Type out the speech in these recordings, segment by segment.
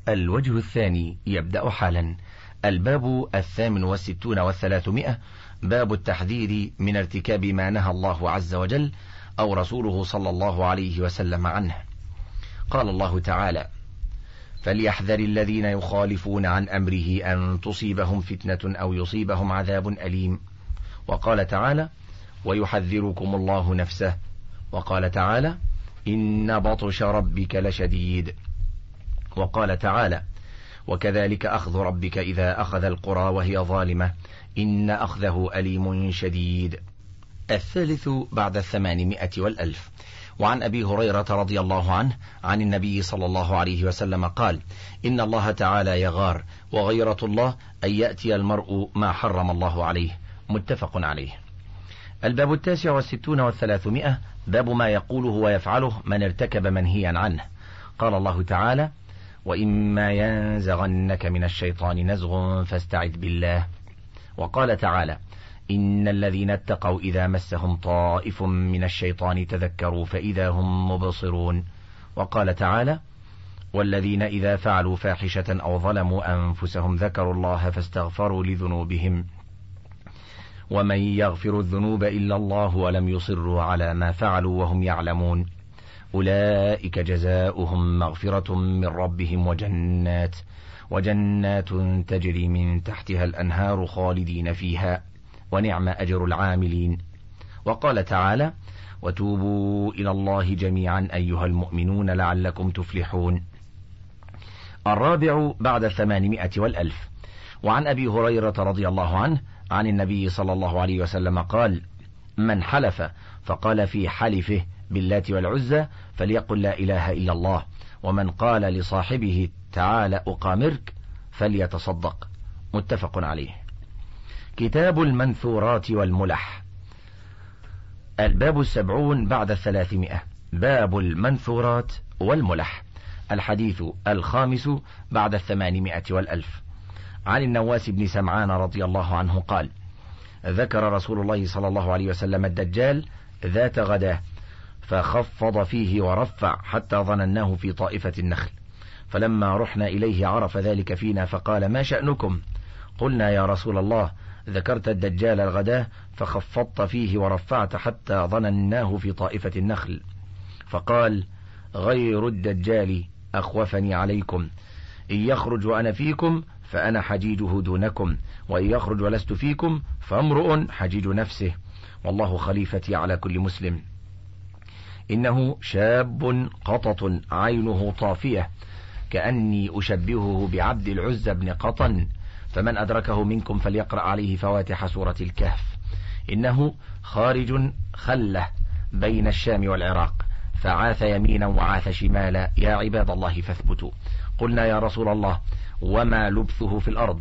الوجه الثاني يبدأ حالا. الباب 68 و300، باب التحذير من ارتكاب ما نهى الله عز وجل أو رسوله صلى الله عليه وسلم عنه. قال الله تعالى: فليحذر الذين يخالفون عن أمره أن تصيبهم فتنة أو يصيبهم عذاب أليم. وقال تعالى: ويحذركم الله نفسه. وقال تعالى: إن بطش ربك لشديد. وقال تعالى: وكذلك أخذ ربك إذا أخذ القرى وهي ظالمة إن أخذه أليم شديد. الثالث بعد 800 والألف. وعن أبي هريرة رضي الله عنه عن النبي صلى الله عليه وسلم قال: إن الله تعالى يغار، وغيرة الله أن يأتي المرء ما حرم الله عليه. متفق عليه. الباب 69 و300، باب ما يقوله ويفعله من ارتكب منهيا عنه. قال الله تعالى: وإما ينزغنك من الشيطان نزغ فاستعذ بالله. وقال تعالى: إن الذين اتقوا إذا مسهم طائف من الشيطان تذكروا فإذا هم مبصرون. وقال تعالى: والذين إذا فعلوا فاحشة أو ظلموا أنفسهم ذكروا الله فاستغفروا لذنوبهم ومن يغفر الذنوب إلا الله ولم يصروا على ما فعلوا وهم يعلمون أولئك جزاؤهم مغفرة من ربهم وجنات تجري من تحتها الأنهار خالدين فيها ونعم أجر العاملين. وقال تعالى: وتوبوا إلى الله جميعا أيها المؤمنون لعلكم تفلحون. الرابع بعد 800 والألف. وعن أبي هريرة رضي الله عنه عن النبي صلى الله عليه وسلم قال: من حلف فقال في حلفه باللات والعزى فليقل لا إله إلا الله، ومن قال لصاحبه تعال أقامرك فليتصدق. متفق عليه. كتاب المنثورات والملح. الباب 70 بعد 300، باب المنثورات والملح. الحديث الخامس بعد 800 والألف. عن النواس بن سمعان رضي الله عنه قال: ذكر رسول الله صلى الله عليه وسلم الدجال ذات غداه فخفض فيه ورفع حتى ظنناه في طائفة النخل، فلما رحنا إليه عرف ذلك فينا فقال: ما شأنكم؟ قلنا: يا رسول الله، ذكرت الدجال الغداه فخفضت فيه ورفعت حتى ظنناه في طائفة النخل. فقال: غير الدجال أخوفني عليكم، إن يخرج وأنا فيكم فأنا حجيجه دونكم، وإن يخرج ولست فيكم فامرؤ حجيج نفسه، والله خليفتي على كل مسلم. إنه شاب قطط عينه طافية كأني أشبهه بعبد العزى بن قطن، فمن أدركه منكم فليقرأ عليه فواتح سورة الكهف. إنه خارج خلة بين الشام والعراق، فعاث يمينا وعاث شمالا، يا عباد الله فاثبتوا. قلنا: يا رسول الله، وما لبثه في الأرض؟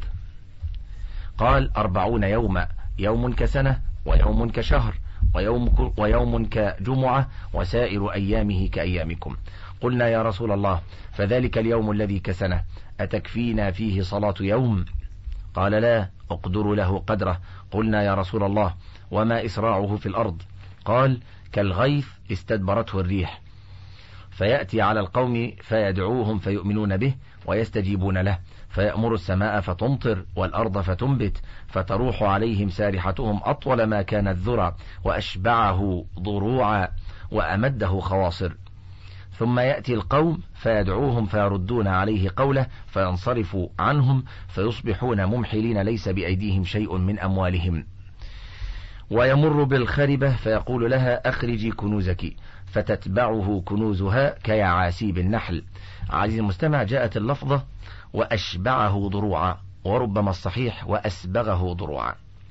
قال: 40 يوما، يوم كسنة ويوم كشهر ويوم كجمعة وسائر أيامه كأيامكم. قلنا: يا رسول الله، فذلك اليوم الذي كسنة أتكفينا فيه صلاة يوم؟ قال: لا أقدر له قدره. قلنا: يا رسول الله، وما إسراعه في الأرض؟ قال: كالغيث استدبرته الريح، فيأتي على القوم فيدعوهم فيؤمنون به ويستجيبون له، فيأمر السماء فتمطر والأرض فتنبت، فتروح عليهم سارحتهم أطول ما كان الذرى، وأشبعه ضروعا وأمده خواصر. ثم يأتي القوم فيدعوهم فيردون عليه قوله فينصرف عنهم فيصبحون ممحلين ليس بأيديهم شيء من أموالهم. ويمر بالخربة فيقول لها: أخرجي كنوزك، فتتبعه كنوزها كيعاسيب النحل. عزيزي المستمع، جاءت اللفظة وأشبعه ضروعا، وربما الصحيح وأسبغه ضروعا.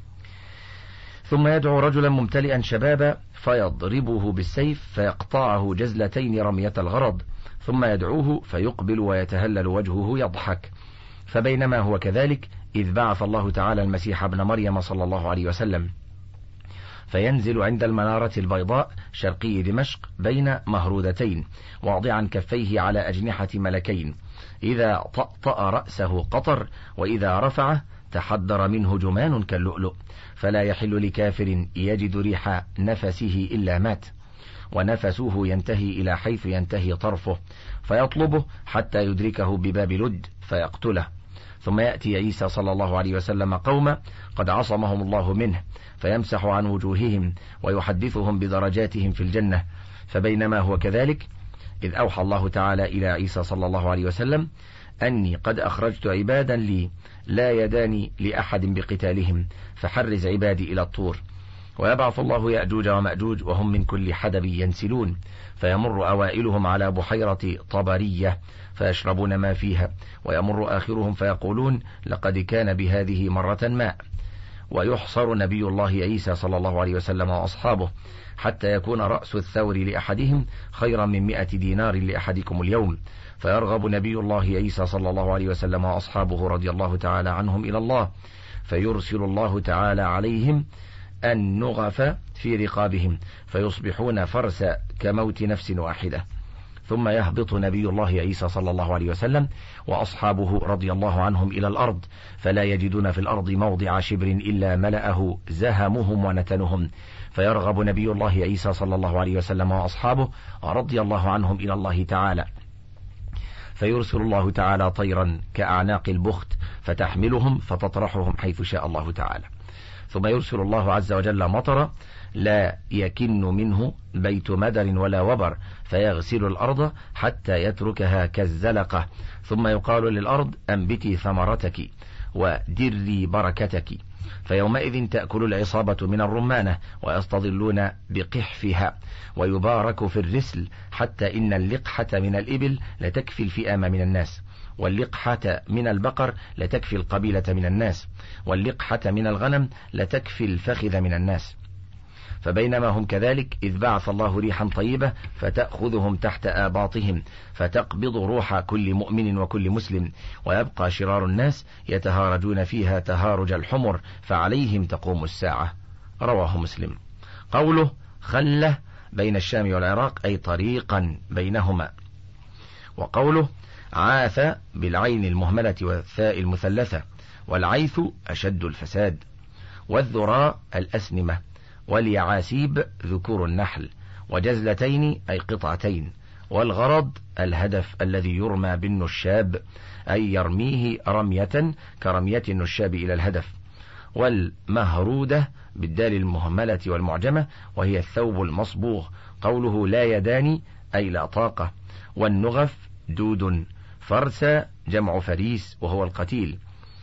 ثم يدعو رجلا ممتلئا شبابا فيضربه بالسيف فيقطعه جزلتين رمية الغرض، ثم يدعوه فيقبل ويتهلل وجهه يضحك. فبينما هو كذلك إذ بعث الله تعالى المسيح ابن مريم صلى الله عليه وسلم، فينزل عند المنارة البيضاء شرقي دمشق بين مهرودتين، واضعا كفيه على أجنحة ملكين، إذا طأطأ رأسه قطر، وإذا رفعه تحدر منه جمان كاللؤلؤ، فلا يحل لكافر يجد ريح نفسه إلا مات. ونفسه ينتهي إلى حيث ينتهي طرفه، فيطلبه حتى يدركه بباب لد فيقتله. ثم يأتي عيسى صلى الله عليه وسلم قوما قد عصمهم الله منه، فيمسح عن وجوههم ويحدثهم بدرجاتهم في الجنة. فبينما هو كذلك إذ أوحى الله تعالى إلى عيسى صلى الله عليه وسلم أني قد أخرجت عبادا لي لا يدان لأحد بقتالهم، فحرز عبادي إلى الطور. ويبعث الله يأجوج ومأجوج وهم من كل حدب ينسلون، فيمر أوائلهم على بحيرة طبرية فيشربون ما فيها، ويمر آخرهم فيقولون لقد كان بهذه مرة ماء. ويحصر نبي الله عيسى صلى الله عليه وسلم وأصحابه حتى يكون رأس الثور لأحدهم خيرا من 100 دينار لأحدكم اليوم، فيرغب نبي الله عيسى صلى الله عليه وسلم وأصحابه رضي الله تعالى عنهم إلى الله، فيرسل الله تعالى عليهم النغف في رقابهم فيصبحون فرسا كموت نفس واحدة. ثم يهبط نبي الله عيسى صلى الله عليه وسلم وأصحابه رضي الله عنهم إلى الأرض، فلا يجدون في الأرض موضع شبر إلا ملأه زهمهم ونتنهم، فيرغب نبي الله عيسى صلى الله عليه وسلم وأصحابه رضي الله عنهم إلى الله تعالى، فيرسل الله تعالى طيرا كأعناق البخت فتحملهم فتطرحهم حيث شاء الله تعالى. ثم يرسل الله عز وجل مطر لا يكن منه بيت مدر ولا وبر، فيغسل الأرض حتى يتركها كالزلقة، ثم يقال للأرض أنبتي ثمرتك ودري بركتك، فيومئذ تأكل العصابة من الرمانة ويستظلون بقحفها، ويبارك في الرسل حتى إن اللقحة من الإبل لتكفي الفئام من الناس، واللقحة من البقر لتكفي القبيلة من الناس، واللقحة من الغنم لتكفي الفخذ من الناس. فبينما هم كذلك إذ بعث الله ريحا طيبة فتأخذهم تحت آباطهم فتقبض روح كل مؤمن وكل مسلم، ويبقى شرار الناس يتهارجون فيها تهارج الحمر، فعليهم تقوم الساعة. رواه مسلم. قوله خلة بين الشام والعراق أي طريقا بينهما. وقوله عاث بالعين المهملة والثاء المثلثة، والعيث أشد الفساد، والذراء الأسنمة، واليعاسيب ذكور النحل، وجزلتين أي قطعتين، والغرض الهدف الذي يرمى بالنشاب أي يرميه رمية كرمية النشاب إلى الهدف، والمهرودة بالدال المهملة والمعجمة وهي الثوب المصبوغ. قوله لا يدان أي لا طاقة، والنغف دود، فرسا جمع فريس وهو القتيل،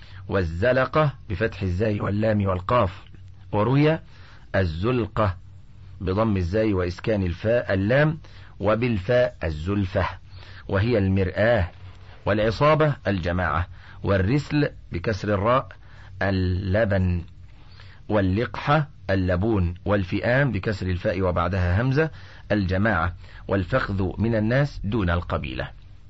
والزلقة بفتح الزاي واللام والقاف، وروي الزلقة بضم الزاي وإسكان الفاء اللام وبالفاء الزلفة وهي المرآة، والعصابة الجماعة، والرسل بكسر الراء اللبن، واللقحة اللبون، والفئام بكسر الفاء وبعدها همزة الجماعة، والفخذ من الناس دون القبيلة.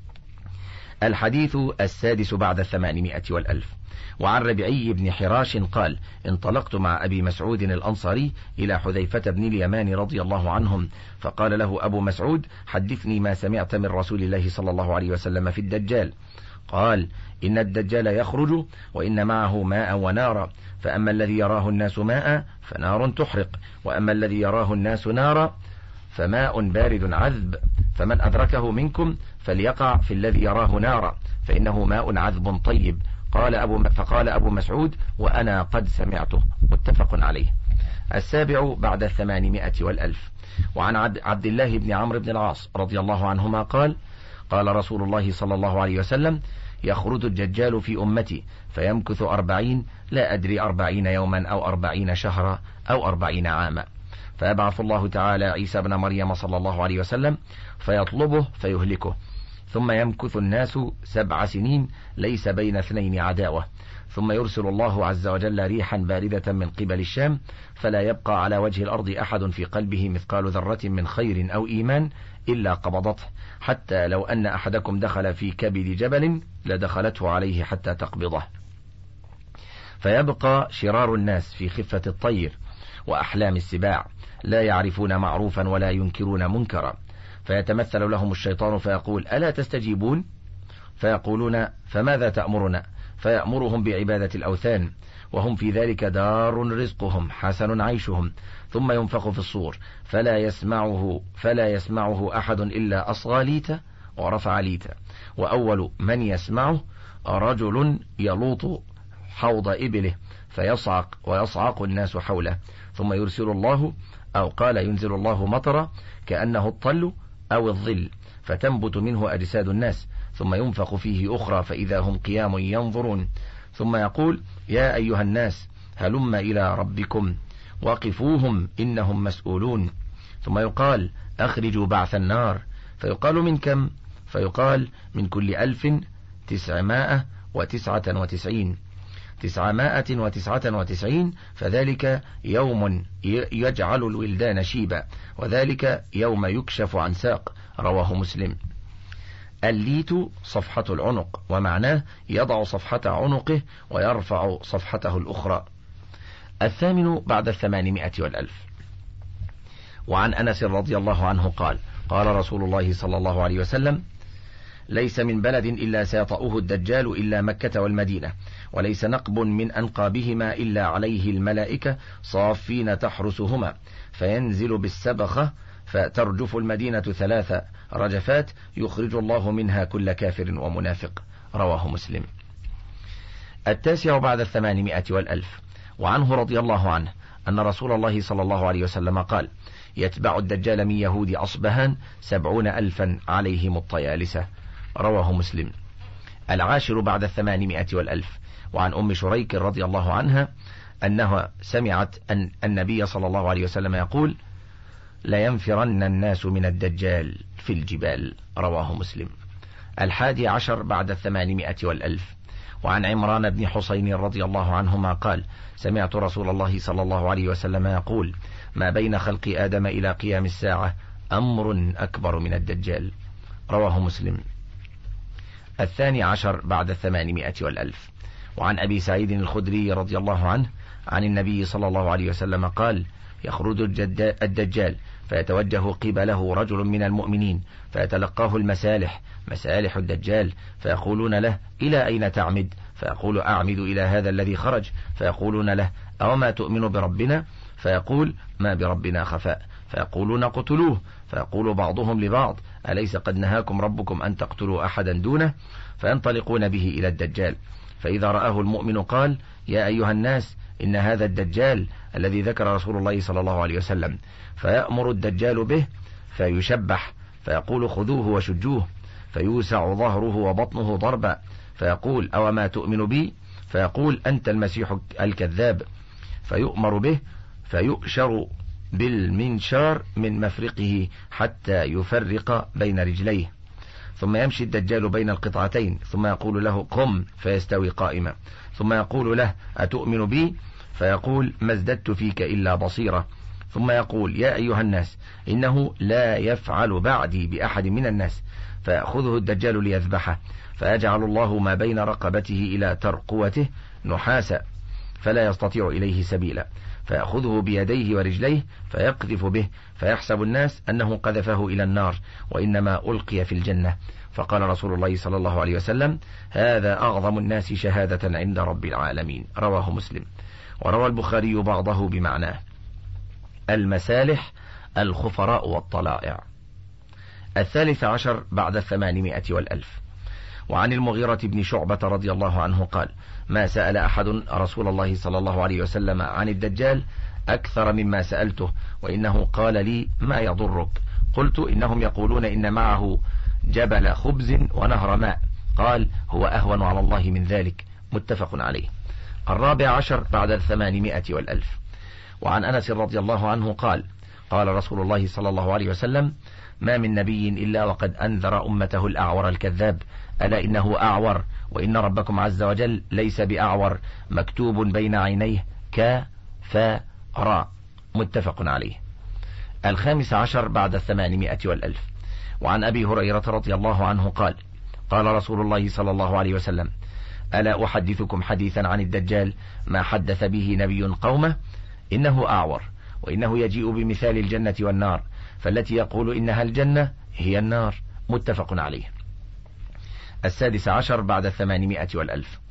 الحديث 6 بعد 800 والألف. وعن ربعي بن حراش قال انطلقت مع أبي مسعود الأنصاري إلى حذيفة بن اليمان رضي الله عنهم، فقال له أبو مسعود حدثني ما سمعت من رسول الله صلى الله عليه وسلم في الدجال. قال إن الدجال يخرج وإن معه ماء ونارا، فأما الذي يراه الناس ماء فنار تحرق، وأما الذي يراه الناس نارا فماء بارد عذب، فمن أدركه منكم فليقع في الذي يراه نارا فإنه ماء عذب طيب. فقال أبو مسعود وأنا قد سمعته. متفق عليه. 7 بعد 800 والألف. وعن عبد الله بن عمرو بن العاص رضي الله عنهما قال قال رسول الله صلى الله عليه وسلم يخرج الدجال في أمتي فيمكث 40 لا أدري 40 يوما أو 40 شهرا أو 40 عاما، فيبعث الله تعالى عيسى بن مريم صلى الله عليه وسلم فيطلبه فيهلكه، ثم يمكث الناس 7 سنين ليس بين اثنين عداوة، ثم يرسل الله عز وجل ريحا باردة من قبل الشام فلا يبقى على وجه الأرض أحد في قلبه مثقال ذرة من خير أو إيمان إلا قبضته، حتى لو أن أحدكم دخل في كبد جبل لدخلته عليه حتى تقبضه. فيبقى شرار الناس في خفة الطير وأحلام السباع، لا يعرفون معروفا ولا ينكرون منكرا، فيتمثل لهم الشيطان فيقول ألا تستجيبون؟ فيقولون فماذا تأمرنا؟ فيأمرهم بعبادة الأوثان، وهم في ذلك دار رزقهم حسن عيشهم، ثم ينفخ في الصور فلا يسمعه أحد إلا أصغى ليتا ورفع ليتا، وأول من يسمعه رجل يلوط حوض إبله فيصعق ويصعق الناس حوله، ثم يرسل الله أو قال ينزل الله مطر كأنه الطل أو الظل فتنبت منه أجساد الناس، ثم ينفخ فيه أخرى فإذا هم قيام ينظرون، ثم يقول يا أيها الناس هلم إلى ربكم وقفوهم إنهم مسؤولون، ثم يقال أخرجوا بعث النار، فيقال من كم؟ فيقال من كل 1999، فذلك يوم يجعل الولدان شيبا، وذلك يوم يكشف عن ساق. رواه مسلم. الليت صفحة العنق، ومعناه يضع صفحة عنقه ويرفع صفحته الأخرى. 8 بعد 800 والألف. وعن أنس رضي الله عنه قال قال رسول الله صلى الله عليه وسلم ليس من بلد إلا سيطأه الدجال إلا مكة والمدينة، وليس نقب من أنقابهما إلا عليه الملائكة صافين تحرسهما، فينزل بالسبخة فترجف المدينة 3 رجفات يخرج الله منها كل كافر ومنافق. رواه مسلم. 9 بعد 800 والألف. وعنه رضي الله عنه أن رسول الله صلى الله عليه وسلم قال يتبع الدجال من يهود أصبهان 70,000 عليهم الطيالسة. رواه مسلم. 10 بعد 800 والألف. وعن أم شريك رضي الله عنها أنها سمعت أن النبي صلى الله عليه وسلم يقول لينفرن الناس من الدجال في الجبال. رواه مسلم. 11 بعد 800 والألف. وعن عمران بن حسين رضي الله عنهما قال سمعت رسول الله صلى الله عليه وسلم يقول ما بين خلق آدم إلى قيام الساعة أمر أكبر من الدجال. رواه مسلم. 12 بعد 800 والألف. وعن أبي سعيد الخدري رضي الله عنه عن النبي صلى الله عليه وسلم قال يخرج الدجال فيتوجه قبله رجل من المؤمنين فيتلقاه مسالح الدجال، فيقولون له إلى أين تعمد؟ فيقول أعمد إلى هذا الذي خرج، فيقولون له أوما تؤمن بربنا؟ فيقول ما بربنا خفاء، فيقولون قتلوه، فيقول بعضهم لبعض أليس قد نهاكم ربكم أن تقتلوا أحدا دونه؟ فينطلقون به إلى الدجال، فإذا رآه المؤمن قال يا أيها الناس إن هذا الدجال الذي ذكر رسول الله صلى الله عليه وسلم، فيأمر الدجال به فيشبح، فيقول خذوه وشجوه، فيوسع ظهره وبطنه ضربا، فيقول أوما تؤمن بي؟ فيقول أنت المسيح الكذاب، فيؤمر به فيؤشر بالمنشار من مفرقه حتى يفرق بين رجليه، ثم يمشي الدجال بين القطعتين، ثم يقول له قم فيستوي قائما، ثم يقول له أتؤمن بي؟ فيقول ما ازددت فيك إلا بصيرة، ثم يقول يا أيها الناس إنه لا يفعل بعدي بأحد من الناس، فيأخذه الدجال ليذبحه، فيجعل الله ما بين رقبته إلى ترقوته نحاسا فلا يستطيع إليه سبيلا، فيأخذه بيديه ورجليه فيقذف به، فيحسب الناس أنه قذفه إلى النار وإنما ألقي في الجنة. فقال رسول الله صلى الله عليه وسلم هذا أعظم الناس شهادة عند رب العالمين. رواه مسلم. وروى البخاري بعضه بمعناه. المسالح الخفراء والطلائع. 13 بعد 800 والألف. وعن المغيرة بن شعبة رضي الله عنه قال ما سأل أحد رسول الله صلى الله عليه وسلم عن الدجال أكثر مما سألته، وإنه قال لي ما يضرك؟ قلت إنهم يقولون إن معه جبل خبز ونهر ماء، قال هو أهون على الله من ذلك. متفق عليه. 14 بعد 800 والألف. وعن أنس رضي الله عنه قال قال رسول الله صلى الله عليه وسلم ما من نبي إلا وقد أنذر أمته الأعور الكذاب، ألا إنه أعور، وإن ربكم عز وجل ليس بأعور، مكتوب بين عينيه كفراء. متفق عليه. 15 بعد 800 والألف. وعن أبي هريرة رضي الله عنه قال قال رسول الله صلى الله عليه وسلم ألا أحدثكم حديثا عن الدجال ما حدث به نبي قومه؟ إنه أعور، وإنه يجيء بمثال الجنة والنار، فالتي يقول إنها الجنة هي النار. متفق عليه. 16 بعد 800 والألف.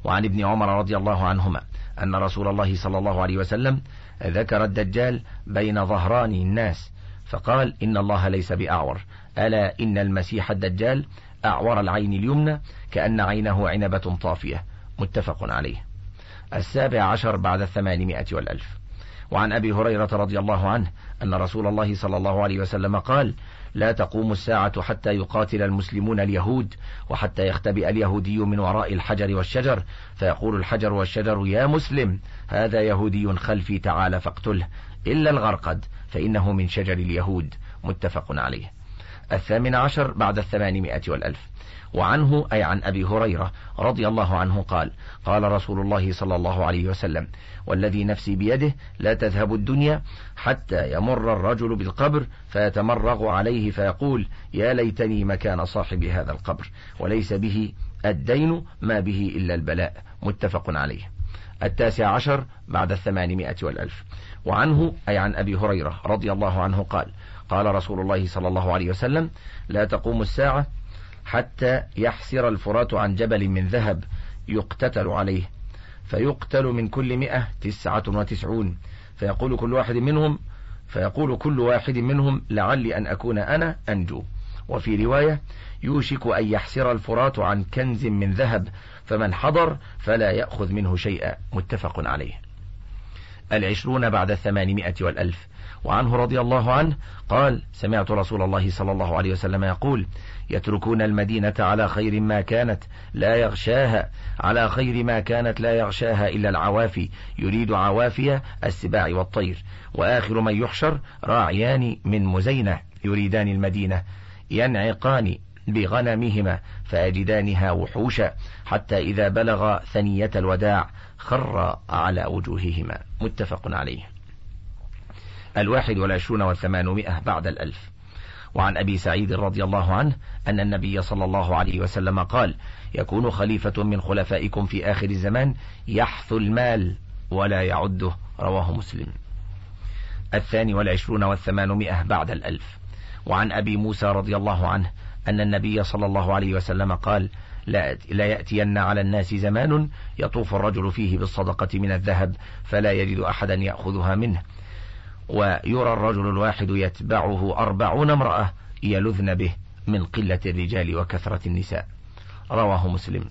وعن ابن عمر رضي الله عنهما أن رسول الله صلى الله عليه وسلم ذكر الدجال بين ظهراني الناس فقال إن الله ليس بأعور، ألا إن المسيح الدجال أعور العين اليمنى كأن عينه عنبة طافية، متفق عليه. 17 بعد 800 والألف. وعن أبي هريرة رضي الله عنه أن رسول الله صلى الله عليه وسلم قال: لا تقوم الساعة حتى يقاتل المسلمون اليهود، وحتى يختبئ اليهودي من وراء الحجر والشجر، فيقول الحجر والشجر: يا مسلم، هذا يهودي خلفي، تعال فاقتله، إلا الغرقد فإنه من شجر اليهود، متفق عليه. 18 بعد 800 والألف. وعنه أي عن أبي هريرة رضي الله عنه قال: قال رسول الله صلى الله عليه وسلم: والذي نفسي بيده لا تذهب الدنيا حتى يمر الرجل بالقبر فيتمرغ عليه فيقول: يا ليتني مكان صاحب هذا القبر، وليس به الدين ما به إلا البلاء، متفق عليه. 19 بعد 800 والألف. وعنه أي عن أبي هريرة رضي الله عنه قال: قال رسول الله صلى الله عليه وسلم: لا تقوم الساعة حتى يحسر الفرات عن جبل من ذهب يقتتل عليه، فيقتل من كل 199، فيقول كل واحد منهم لعلي أن أكون أنا أنجو. وفي رواية: يوشك أن يحسر الفرات عن كنز من ذهب، فمن حضر فلا يأخذ منه شيئا، متفق عليه. 20 بعد 800 والألف. وعنه رضي الله عنه قال: سمعت رسول الله صلى الله عليه وسلم يقول: يتركون المدينة على خير ما كانت لا يغشاها إلا العوافي، يريد عوافي السباع والطير. وآخر من يحشر راعيان من مزينة يريدان المدينة، ينعقان بغنمهما فيجدانها وحوشا، حتى إذا بلغ ثنية الوداع خر على وجوههما، متفق عليه. 21 و800 بعد الألف. وعن أبي سعيد رضي الله عنه أن النبي صلى الله عليه وسلم قال: يكون خليفة من خلفائكم في آخر الزمان يحث المال ولا يعده، رواه مسلم. 22 و800 بعد الألف. وعن أبي موسى رضي الله عنه أن النبي صلى الله عليه وسلم قال: لا يأتين على الناس زمان يطوف الرجل فيه بالصدقة من الذهب فلا يجد أحدا يأخذها منه، ويرى الرجل الواحد يتبعه 40 امرأة يلذن به من قلة الرجال وكثرة النساء، رواه مسلم.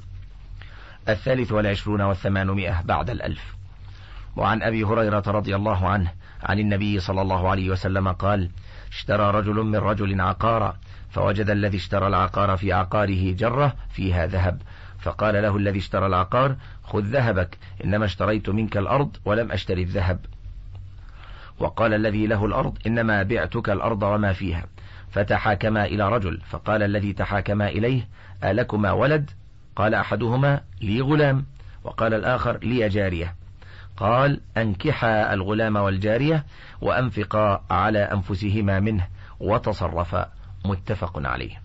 23 و800 بعد الألف. وعن أبي هريرة رضي الله عنه عن النبي صلى الله عليه وسلم قال: اشترى رجل من رجل عقارا، فوجد الذي اشترى العقار في عقاره جرة فيها ذهب، فقال له الذي اشترى العقار: خذ ذهبك، إنما اشتريت منك الأرض ولم أشتري الذهب. وقال الذي له الأرض: إنما بعتك الأرض وما فيها. فتحاكما إلى رجل، فقال الذي تحاكما إليه: ألكما ولد؟ قال أحدهما: لي غلام. وقال الآخر: لي جارية. قال: أنكحا الغلام والجارية وأنفقا على أنفسهما منه وتصرفا، متفق عليه.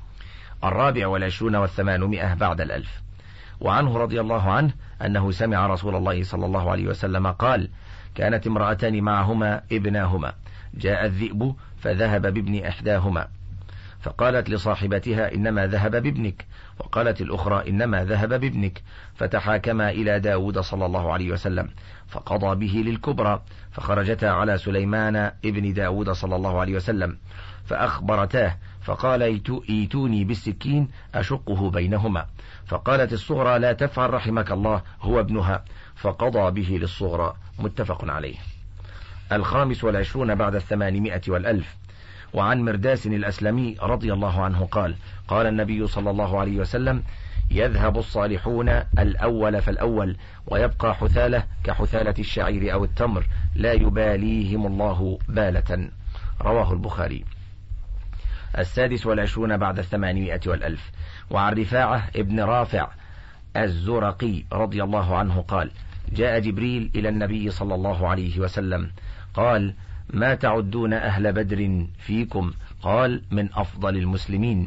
24 و800 بعد الألف. وعنه رضي الله عنه أنه سمع رسول الله صلى الله عليه وسلم قال: كانت امرأتان معهما ابناهما، جاء الذئب فذهب بابن إحداهما، فقالت لصاحبتها: إنما ذهب بابنك، وقالت الأخرى: إنما ذهب بابنك، فتحاكما إلى داود صلى الله عليه وسلم فقضى به للكبرى، فخرجتا على سليمان ابن داود صلى الله عليه وسلم فأخبرتاه، فقال: ايتوني بالسكين أشقه بينهما، فقالت الصغرى: لا تفعل رحمك الله، هو ابنها، فقضى به للصغرى، متفق عليه. 25 بعد 800 والألف. وعن مرداس الأسلمي رضي الله عنه قال: قال النبي صلى الله عليه وسلم: يذهب الصالحون الأول فالأول، ويبقى حثالة كحثالة الشعير أو التمر، لا يباليهم الله بالة، رواه البخاري. 26 بعد 800 والألف. وعن رفاعة ابن رافع الزرقي رضي الله عنه قال: جاء جبريل إلى النبي صلى الله عليه وسلم قال: ما تعدون أهل بدر فيكم؟ قال: من أفضل المسلمين،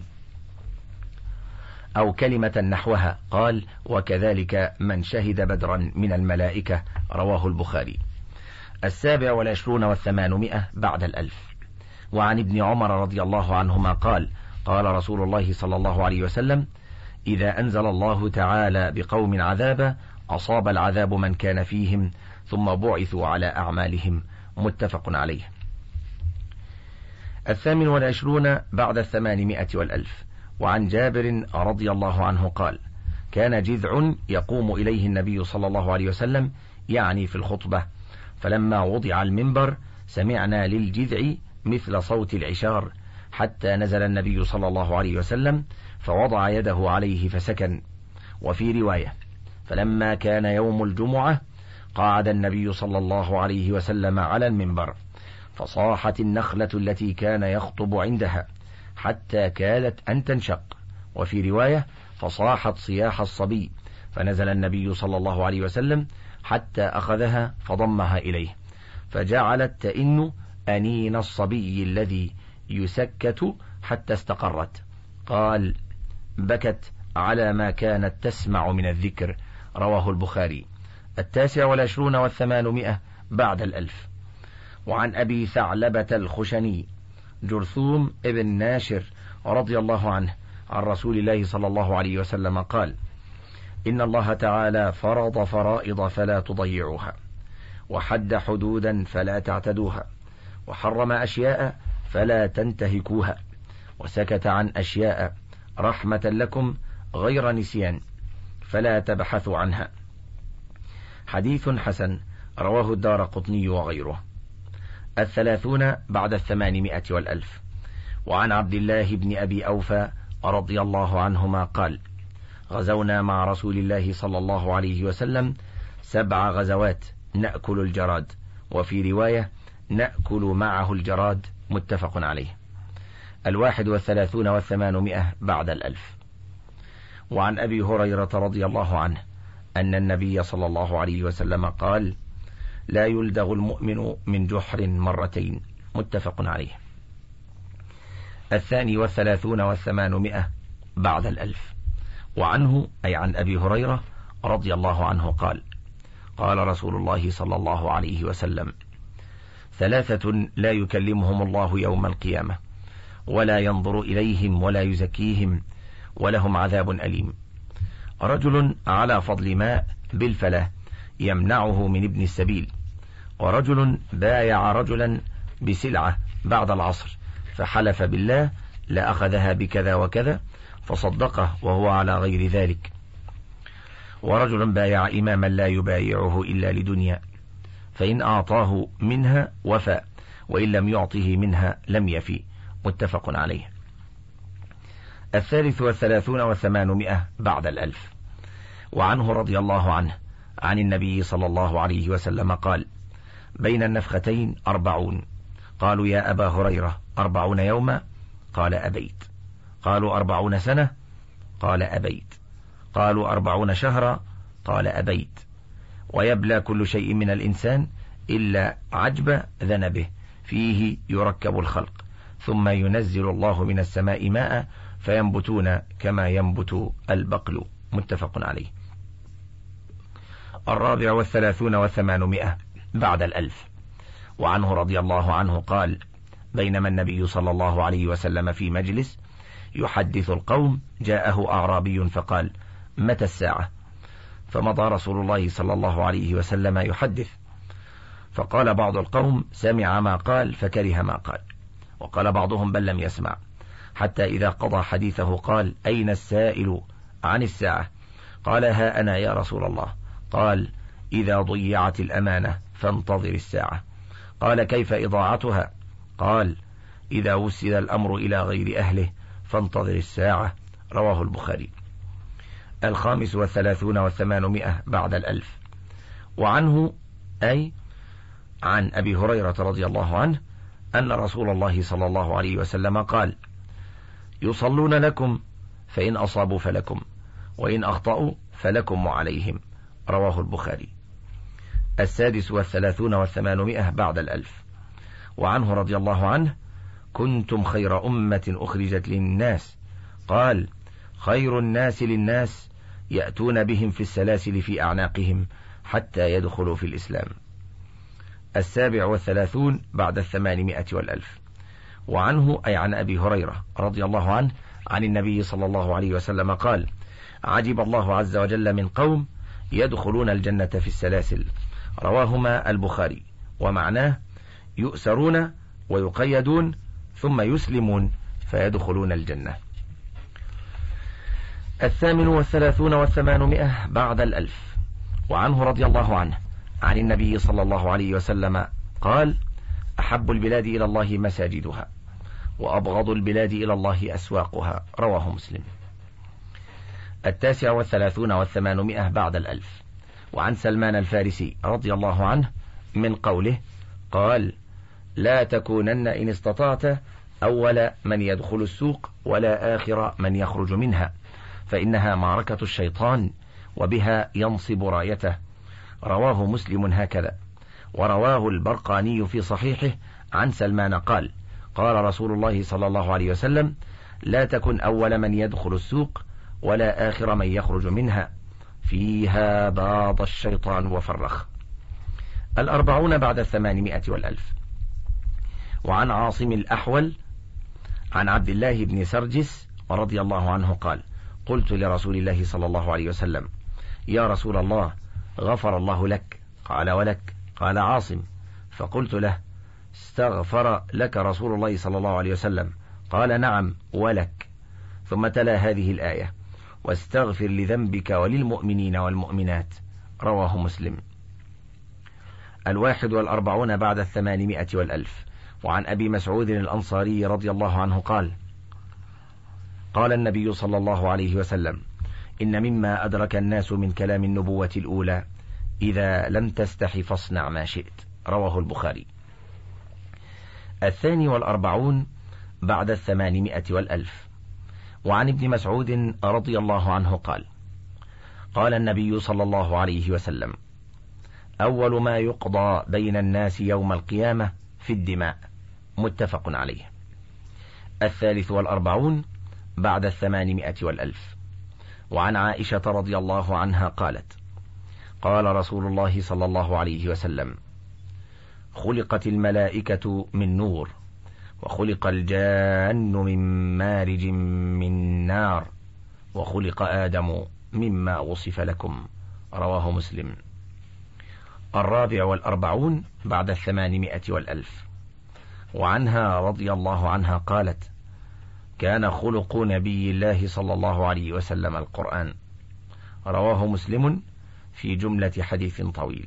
أو كلمة نحوها. قال: وكذلك من شهد بدرا من الملائكة، رواه البخاري. 27 و800 بعد الألف. وعن ابن عمر رضي الله عنهما قال: قال رسول الله صلى الله عليه وسلم: إذا أنزل الله تعالى بقوم عذابا أصاب العذاب من كان فيهم ثم بعثوا على أعمالهم. متفق عليه. 28 بعد 800 والألف. وعن جابر رضي الله عنه قال: كان جذع يقوم إليه النبي صلى الله عليه وسلم يعني في الخطبة، فلما وضع المنبر سمعنا للجذع مثل صوت العشار، حتى نزل النبي صلى الله عليه وسلم فوضع يده عليه فسكن. وفي رواية: فلما كان يوم الجمعة قعد النبي صلى الله عليه وسلم على المنبر، فصاحت النخلة التي كان يخطب عندها حتى كادت أن تنشق. وفي رواية: فصاحت صياح الصبي، فنزل النبي صلى الله عليه وسلم حتى أخذها فضمها إليه، فجعلت تئن أنين الصبي الذي يسكت حتى استقرت. قال: بكت على ما كانت تسمع من الذكر. رواه البخاري. 29 والثمانمائة بعد الألف. وعن أبي ثعلبة الخشني جرثوم ابن ناشر رضي الله عنه عن رسول الله صلى الله عليه وسلم قال: إن الله تعالى فرض فرائض فلا تضيعوها، وحد حدودا فلا تعتدوها، وحرم أشياء فلا تنتهكوها، وسكت عن أشياء رحمة لكم غير نسيان فلا تبحثوا عنها. حديث حسن. رواه الدارقطني وغيره. 30 بعد 800 والألف. وعن عبد الله بن أبي أوفى رضي الله عنهما قال: غزونا مع رسول الله صلى الله عليه وسلم 7 غزوات نأكل الجراد، وفي رواية: نأكل معه الجراد. متفق عليه. 31 والثمانمائة بعد الألف. وعن أبي هريرة رضي الله عنه أن النبي صلى الله عليه وسلم قال: لا يلدغ المؤمن من جحر مرتين. متفق عليه. 32 والثمانمائة بعد الألف. وعنه أي عن أبي هريرة رضي الله عنه قال: قال رسول الله صلى الله عليه وسلم: 3 لا يكلمهم الله يوم القيامة، ولا ينظر إليهم، ولا يزكيهم، ولهم عذاب أليم: رجل على فضل ماء بالفلاة يمنعه من ابن السبيل، ورجل بايع رجلا بسلعة بعد العصر فحلف بالله لأخذها بكذا وكذا فصدقه وهو على غير ذلك، ورجل بايع إماما لا يبايعه إلا لدنيا، فإن أعطاه منها وفى، وإن لم يعطه منها لم يفي. متفق عليه. 33 والثمانمائة بعد الألف. وعنه رضي الله عنه عن النبي صلى الله عليه وسلم قال: بين النفختين 40. قالوا: يا أبا هريرة 40 يوما؟ قال: أبيت. قالوا: 40 سنة؟ قال: أبيت. قالوا: 40 شهرا؟ قال: أبيت. ويبلى كل شيء من الإنسان إلا عجب ذنبه فيه يركب الخلق، ثم ينزل الله من السماء ماء فينبتون كما ينبت البقل. متفق عليه. 34 والثمانمائة بعد الألف. وعنه رضي الله عنه قال: بينما النبي صلى الله عليه وسلم في مجلس يحدث القوم جاءه أعرابي فقال: متى الساعة؟ فمضى رسول الله صلى الله عليه وسلم يحدث، فقال بعض القوم: سمع ما قال فكره ما قال، وقال بعضهم: بل لم يسمع، حتى إذا قضى حديثه قال: أين السائل عن الساعة؟ قال: ها أنا يا رسول الله. قال: إذا ضيعت الأمانة فانتظر الساعة. قال: كيف إضاعتها؟ قال: إذا وسد الأمر إلى غير أهله فانتظر الساعة. رواه البخاري. 35 والثمانمائة بعد الألف. وعنه أي عن أبي هريرة رضي الله عنه أن رسول الله صلى الله عليه وسلم قال: يصلون لكم فإن أصابوا فلكم، وإن أخطأوا فلكم وعليهم. رواه البخاري. 36 والثمانمائة بعد الألف. وعنه رضي الله عنه: كنتم خير أمة أخرجت للناس. قال: خير الناس للناس يأتون بهم في السلاسل في أعناقهم حتى يدخلوا في الإسلام. 37 بعد 800 والألف. وعنه أي عن أبي هريرة رضي الله عنه عن النبي صلى الله عليه وسلم قال: عجب الله عز وجل من قوم يدخلون الجنة في السلاسل، رواهما البخاري، ومعناه يؤسرون ويقيدون ثم يسلمون فيدخلون الجنة. 38 بعد 1000. وعنه رضي الله عنه عن النبي صلى الله عليه وسلم قال: أحب البلاد إلى الله مساجدها، وأبغض البلاد إلى الله أسواقها، رواه مسلم. 39 بعد 1000. وعن سلمان الفارسي رضي الله عنه من قوله قال: لا تكونن إن استطعت أول من يدخل السوق ولا آخر من يخرج منها، فإنها معركة الشيطان وبها ينصب رايته، رواه مسلم هكذا. ورواه البرقاني في صحيحه عن سلمان قال: قال رسول الله صلى الله عليه وسلم: لا تكن أول من يدخل السوق ولا آخر من يخرج منها، فيها باض الشيطان وفرخ. 40 بعد 800 والألف. وعن عاصم الأحول عن عبد الله بن سرجس رضي الله عنه قال: قلت لرسول الله صلى الله عليه وسلم: يا رسول الله، غفر الله لك. قال: ولك؟ قال عاصم. فقلت له: استغفر لك رسول الله صلى الله عليه وسلم؟ قال: نعم ولك. ثم تلا هذه الآية: واستغفر لذنبك وللمؤمنين والمؤمنات، رواه مسلم. 41 بعد 800 والألف. وعن أبي مسعود الأنصاري رضي الله عنه قال: قال النبي صلى الله عليه وسلم: إن مما أدرك الناس من كلام النبوة الأولى: إذا لم تستح فاصنع ما شئت، رواه البخاري. 42 بعد 800 والألف. وعن ابن مسعود رضي الله عنه قال: قال النبي صلى الله عليه وسلم: أول ما يقضى بين الناس يوم القيامة في الدماء، متفق عليه. 43 بعد 800 والألف. وعن عائشة رضي الله عنها قالت: قال رسول الله صلى الله عليه وسلم: خلقت الملائكة من نور، وخلق الجان من مارج من نار، وخلق آدم مما وصف لكم، رواه مسلم. 44 بعد 800 والألف. وعنها رضي الله عنها قالت: كان خلق نبي الله صلى الله عليه وسلم القرآن، رواه مسلم في جملة حديث طويل.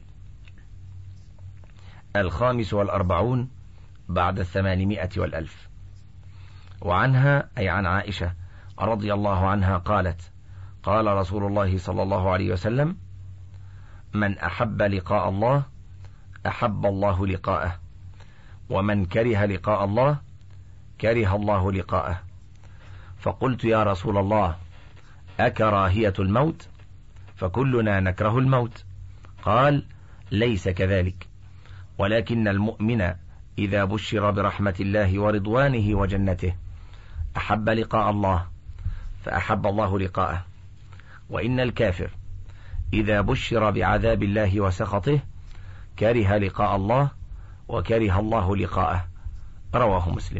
45 بعد 800 والألف. وعنها أي عن عائشة رضي الله عنها قالت: قال رسول الله صلى الله عليه وسلم: من أحب لقاء الله أحب الله لقاءه، ومن كره لقاء الله كره الله لقاءه. فقلت: يا رسول الله، أكراهية الموت؟ فكلنا نكره الموت. قال: ليس كذلك، ولكن المؤمن إذا بشر برحمة الله ورضوانه وجنته أحب لقاء الله فأحب الله لقاءه، وإن الكافر إذا بشر بعذاب الله وسخطه كره لقاء الله وكره الله لقاءه، رواه مسلم.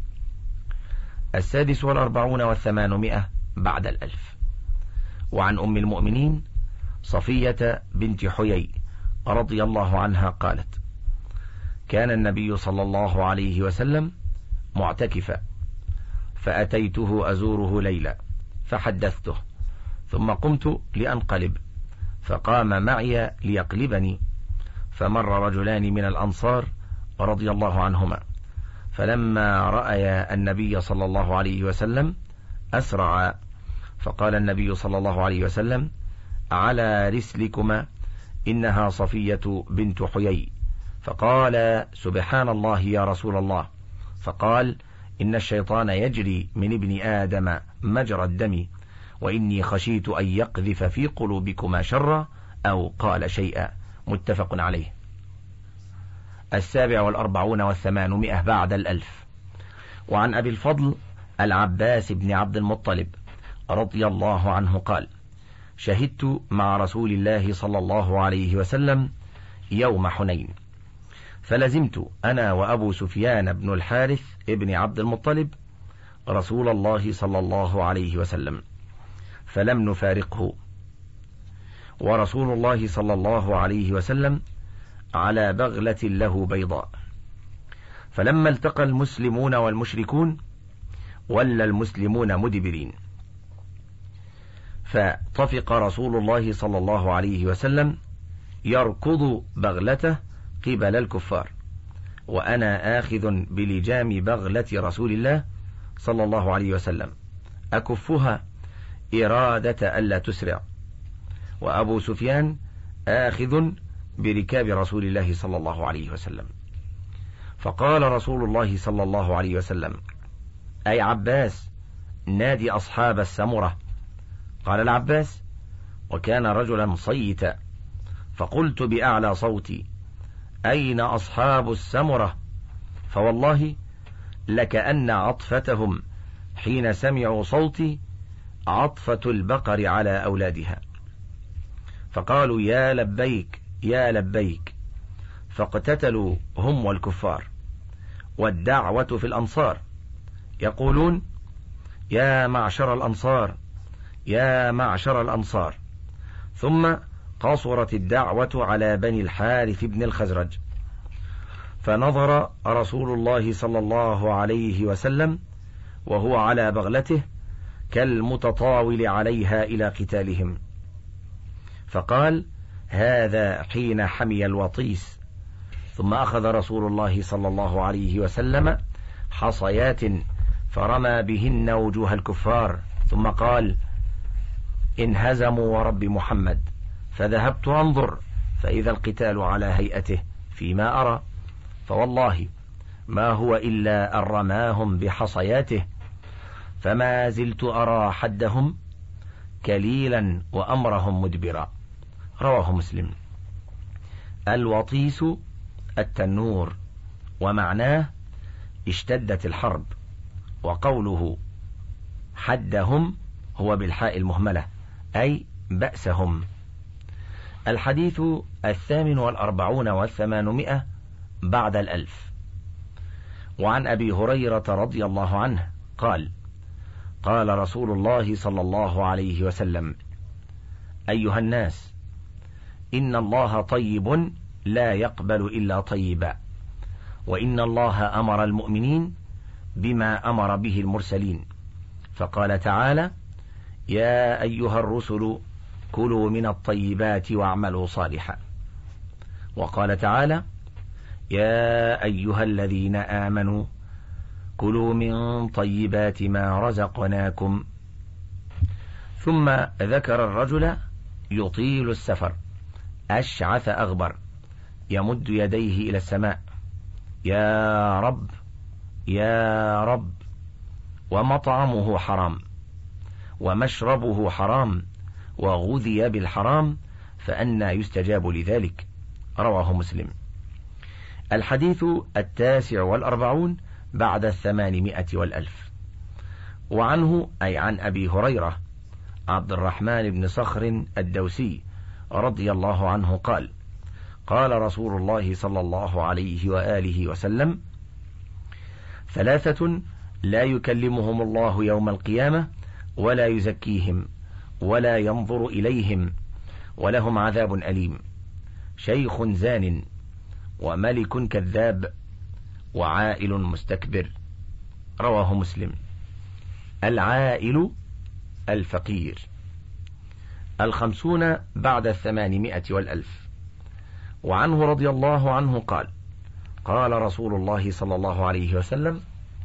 46 والثمانمائة بعد 1000. وعن أم المؤمنين صفية بنت حيي رضي الله عنها قالت: كان النبي صلى الله عليه وسلم معتكفا، فأتيته أزوره ليلة فحدثته، ثم قمت لأنقلب، فقام معي ليقلبني، فمر رجلان من الأنصار رضي الله عنهما، فلما رأيا النبي صلى الله عليه وسلم أسرعا، فقال النبي صلى الله عليه وسلم: على رسلكما، إنها صفية بنت حيي. فقال: سبحان الله يا رسول الله. فقال: إن الشيطان يجري من ابن آدم مجرى الدم، وإني خشيت أن يقذف في قلوبكما شرا، أو قال شيئا، متفق عليه. 47 والثمانمائة بعد 1000. وعن أبي الفضل العباس بن عبد المطلب رضي الله عنه قال: شهدت مع رسول الله صلى الله عليه وسلم يوم حنين، فلزمت أنا وأبو سفيان بن الحارث ابن عبد المطلب رسول الله صلى الله عليه وسلم، فلم نفارقه، ورسول الله صلى الله عليه وسلم على بغلة له بيضاء. فلما التقى المسلمون والمشركون ولى المسلمون مدبرين، فطفق رسول الله صلى الله عليه وسلم يركض بغلته قبل الكفار، وأنا آخذ بلجام بغلة رسول الله صلى الله عليه وسلم أكفها إرادة ألا تسرع، وأبو سفيان آخذ بركاب رسول الله صلى الله عليه وسلم. فقال رسول الله صلى الله عليه وسلم: أي عباس، نادي أصحاب السمرة. قال العباس: وكان رجلا صيتا، فقلت بأعلى صوتي: أين أصحاب السمرة؟ فوالله لكأن عطفتهم حين سمعوا صوتي عطفة البقر على أولادها. فقالوا: يا لبيك يا لبيك، فاقتتلوا هم والكفار، والدعوة في الأنصار يقولون: يا معشر الأنصار يا معشر الأنصار. ثم قصرت الدعوة على بني الحارث بن الخزرج، فنظر رسول الله صلى الله عليه وسلم وهو على بغلته كالمتطاول عليها إلى قتالهم، فقال: هذا حين حمي الوطيس. ثم أخذ رسول الله صلى الله عليه وسلم حصيات فرمى بهن وجوه الكفار، ثم قال: انهزموا ورب محمد. فذهبت أنظر فإذا القتال على هيئته فيما أرى، فوالله ما هو إلا أن رماهم بحصياته، فما زلت أرى حدهم كليلا وأمرهم مدبرا. رواه مسلم. الوطيس التنور، ومعناه اشتدت الحرب، وقوله حدهم هو بالحاء المهملة أي بأسهم. الحديث 48 و800 بعد 1000. وعن أبي هريرة رضي الله عنه قال: قال رسول الله صلى الله عليه وسلم: أيها الناس، إن الله طيب لا يقبل إلا طيبا، وإن الله أمر المؤمنين بما أمر به المرسلين، فقال تعالى: يا أيها الرسل كلوا من الطيبات واعملوا صالحا. وقال تعالى: يا أيها الذين آمنوا كلوا من طيبات ما رزقناكم. ثم ذكر الرجل يطيل السفر أشعث أغبر يمد يديه إلى السماء: يا رب يا رب، ومطعمه حرام ومشربه حرام وغذي بالحرام، فأنى يستجاب لذلك. رواه مسلم. الحديث 49 بعد 800 و1000. وعنه أي عن أبي هريرة عبد الرحمن بن صخر الدوسي رضي الله عنه قال: قال رسول الله صلى الله عليه وآله وسلم: 3 لا يكلمهم الله يوم القيامة ولا يزكيهم ولا ينظر إليهم ولهم عذاب أليم: شيخ زان، وملك كذاب، وعائل مستكبر. رواه مسلم. العائل الفقير. 50 بعد 800 و1000. وعنه رضي الله عنه قال: قال رسول الله صلى الله عليه وسلم: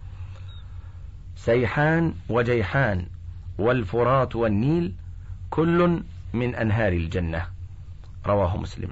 سيحان وجيحان والفرات والنيل كل من أنهار الجنة. رواه مسلم.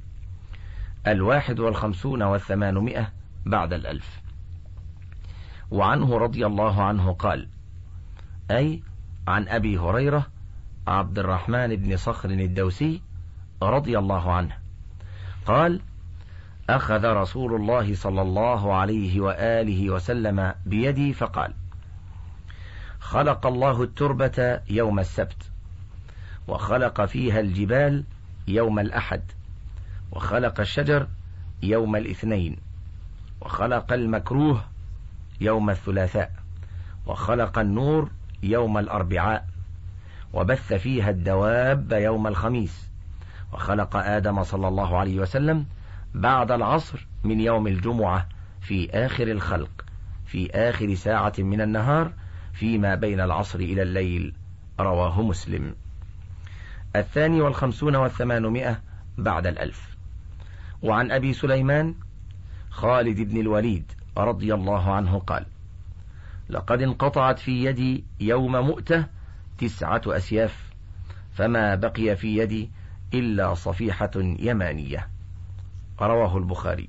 51 و800 بعد 1000. وعنه رضي الله عنه قال: أي عن أبي هريرة عبد الرحمن بن صخر الدوسي رضي الله عنه قال: أخذ رسول الله صلى الله عليه وآله وسلم بيدي فقال: خلق الله التربة يوم السبت، وخلق فيها الجبال يوم الأحد، وخلق الشجر يوم 2، وخلق المكروه يوم 3، وخلق النور يوم 4، وبث فيها الدواب يوم الخميس، وخلق آدم صلى الله عليه وسلم بعد العصر من يوم الجمعة في آخر الخلق، في آخر ساعة من النهار فيما بين العصر إلى الليل. رواه مسلم. 52 و800 بعد 1000. وعن أبي سليمان خالد بن الوليد رضي الله عنه قال: لقد انقطعت في يدي يوم مؤتة 9 أسياف، فما بقي في يدي إلا صفيحة يمانية. رواه البخاري.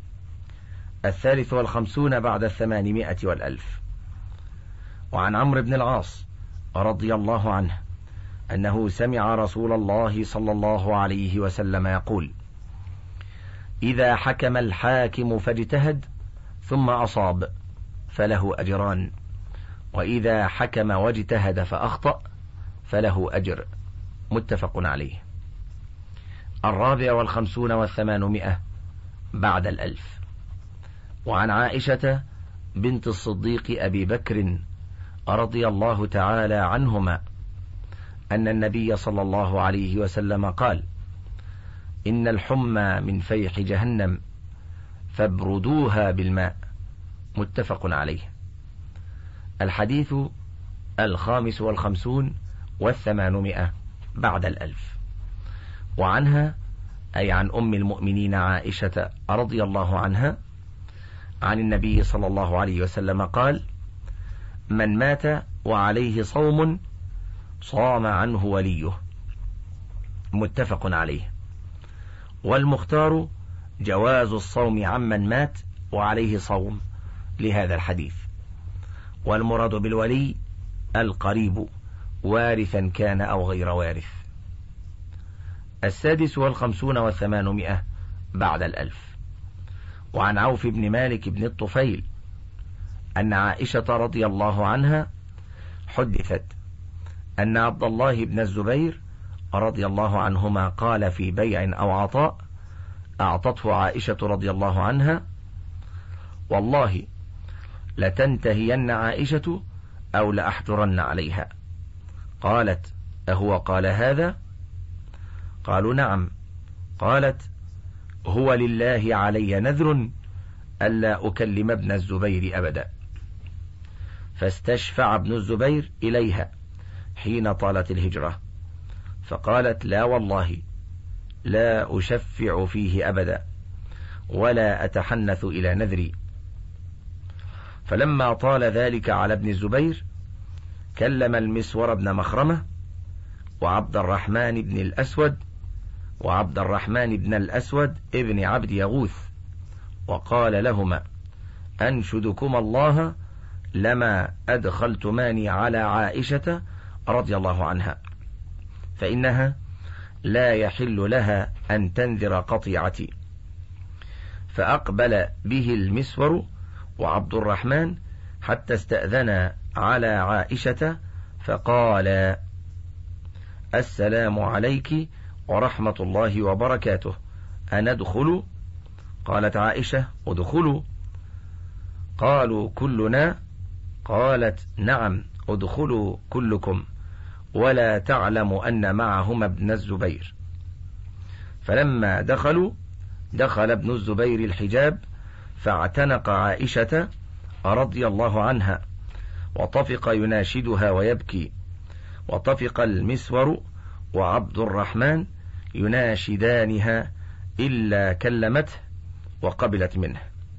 53 بعد 800 و1000. وعن عمرو بن العاص رضي الله عنه أنه سمع رسول الله صلى الله عليه وسلم يقول: إذا حكم الحاكم فاجتهد ثم أصاب فله أجران، وإذا حكم واجتهد فأخطأ فله أجر. متفق عليه. 54 و800 بعد 1000. وعن عائشة بنت الصديق أبي بكر رضي الله تعالى عنهما أن النبي صلى الله عليه وسلم قال: إن الحمى من فيح جهنم فابردوها بالماء. متفق عليه. الحديث 55 و800 بعد 1000. وعنها أي عن أم المؤمنين عائشة رضي الله عنها عن النبي صلى الله عليه وسلم قال: من مات وعليه صوم صام عنه وليه. متفق عليه. والمختار جواز الصوم عمن مات وعليه صوم لهذا الحديث، والمراد بالولي القريب وارثا كان أو غير وارث. 56 و800 بعد 1000. وعن عوف بن مالك بن الطفيل أن عائشة رضي الله عنها حدثت أن عبد الله بن الزبير رضي الله عنهما قال في بيع أو عطاء أعطته عائشة رضي الله عنها: والله لتنتهين عائشة أو لأحجرن عليها. قالت: أهو قال هذا؟ قالوا: نعم. قالت: هو لله علي نذر ألا أكلم ابن الزبير أبدا. فاستشفع ابن الزبير إليها حين طالت الهجرة، فقالت: لا والله لا أشفع فيه أبدا ولا أتحنث إلى نذري. فلما طال ذلك على ابن الزبير كلم المسور بن مخرمة وعبد الرحمن بن الأسود وعبد الرحمن بن الأسود ابن عبد يغوث، وقال لهما: أنشدكم الله لما أدخلتماني على عائشة رضي الله عنها، فإنها لا يحل لها أن تنذر قطيعتي. فأقبل به المسور وعبد الرحمن حتى استأذنا على عائشة فقال: السلام عليك ورحمة الله وبركاته، أندخل؟ قالت عائشة: ادخلوا. قالوا: كلنا؟ قالت: نعم، ادخلوا كلكم، ولا تعلم أن معهما ابن الزبير. فلما دخلوا دخل ابن الزبير الحجاب فاعتنق عائشة رضي الله عنها وطفق يناشدها ويبكي، وطفق المسور وعبد الرحمن يناشدانها إلا كلمته وقبلت منه،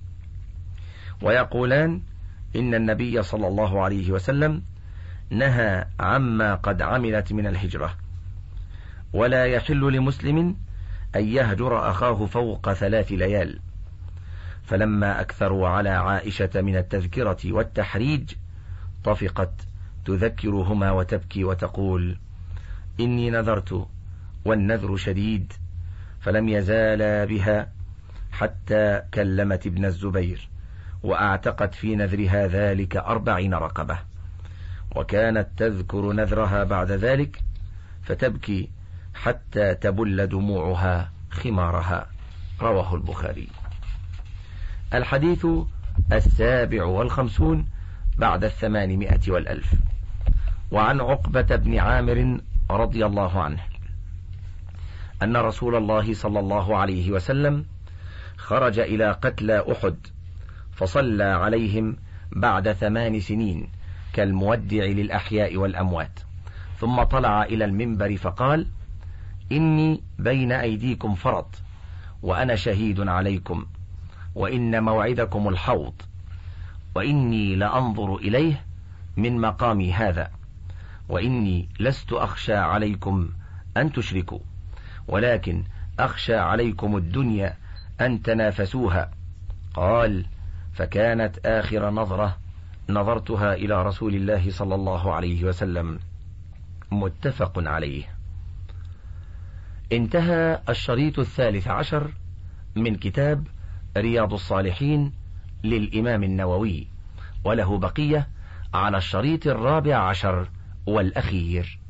ويقولان: إن النبي صلى الله عليه وسلم نهى عما قد عملت من الهجرة، ولا يحل لمسلم أن يهجر أخاه فوق 3 ليال. فلما أكثروا على عائشة من التذكرة والتحريج طفقت تذكرهما وتبكي وتقول: إني نذرت والنذر شديد. فلم يزالا بها حتى كلمت ابن الزبير وأعتقت في نذرها ذلك 40 رقبة، وكانت تذكر نذرها بعد ذلك فتبكي حتى تبل دموعها خمارها. رواه البخاري. الحديث 57 بعد 800 و1000. وعن عقبة بن عامر رضي الله عنه أن رسول الله صلى الله عليه وسلم خرج إلى قتلى أحد فصلى عليهم بعد 8 سنين كالمودع للأحياء والأموات، ثم طلع إلى المنبر فقال: إني بين أيديكم فرط، وأنا شهيد عليكم، وإن موعدكم الحوض، وإني لأنظر إليه من مقامي هذا، وإني لست أخشى عليكم أن تشركوا، ولكن أخشى عليكم الدنيا أن تنافسوها. قال: فكانت آخر نظرة نظرتها إلى رسول الله صلى الله عليه وسلم. متفق عليه. انتهى الشريط 13 من كتاب رياض الصالحين للإمام النووي، وله بقية على الشريط 14 والأخير.